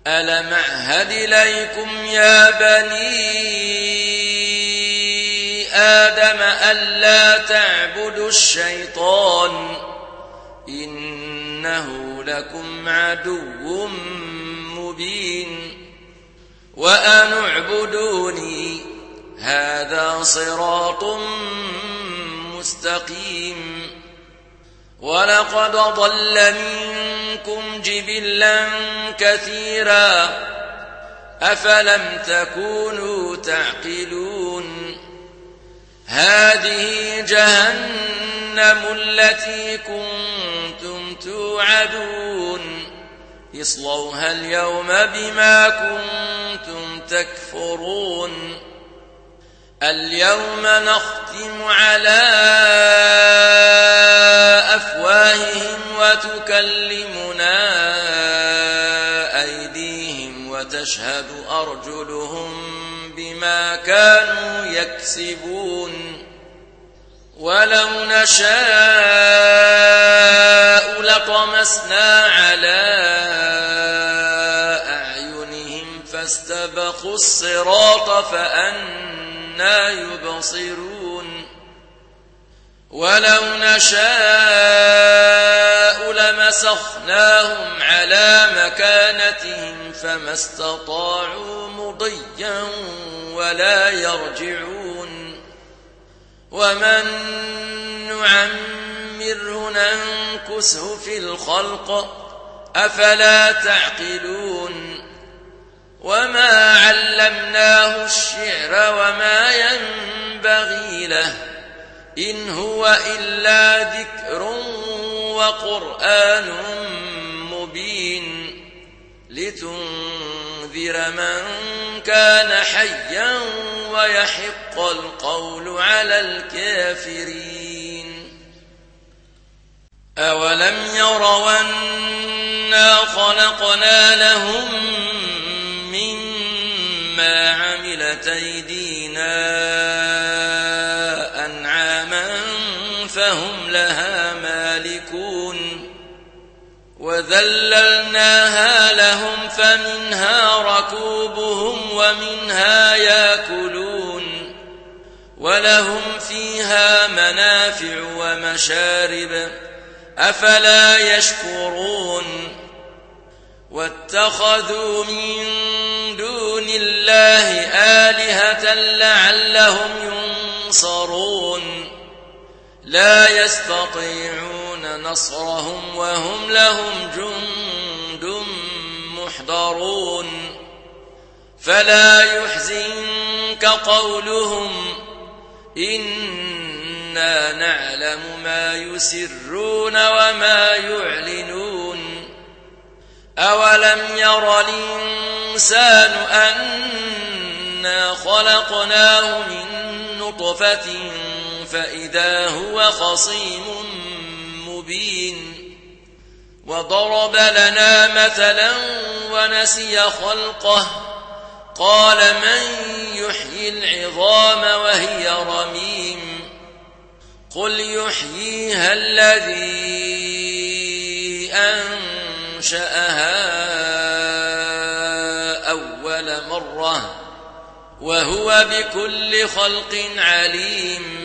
ألم أعهد إليكم يا بني آدم ألا تعبدوا الشيطان إنه لكم عدو مبين وأن اعبدوني هذا صراط مستقيم ولقد ضل منكم جبلا كثيرا أفلم تكونوا تعقلون هذه جهنم التي كنتم توعدون اصلوها اليوم بما كنتم تكفرون اليوم نختم على أفواههم وتكلمنا أيديهم وتشهد أرجلهم بما كانوا يكسبون ولو نشاء لطمسنا على أعينهم فاستبقوا الصراط فأنى يبصرون ولو نشاء لمسخناهم على مكانتهم فما استطاعوا مضيا ولا يرجعون ومن نعمره ننكسه في الخلق أفلا تعقلون وما علمناه الشعر وما ينبغي له إن هو إلا ذكر وقرآن مبين لتنذر من كان حيا ويحق القول على الكافرين أولم يروا أنا خلقنا لهم مما عملت أيدينا أنعاما فهم لها مالكون وذللناها لهم فمنها ركوبهم ومنها يأكلون ولهم فيها منافع ومشارب أفلا يشكرون واتخذوا من دون الله آلهة لعلهم ينصرون لا يستطيعون نصرهم وهم لهم جند محضرون فلا يحزنك قولهم إنا نعلم ما يسرون وما يعلنون أولم ير الإنسان أنا خلقناه من نطفة فإذا هو خصيم مبين وضرب لنا مثلا ونسي خلقه قال من يحيي العظام وهي رميم قل يحييها الذي أنشأها أول مرة وهو بكل خلق عليم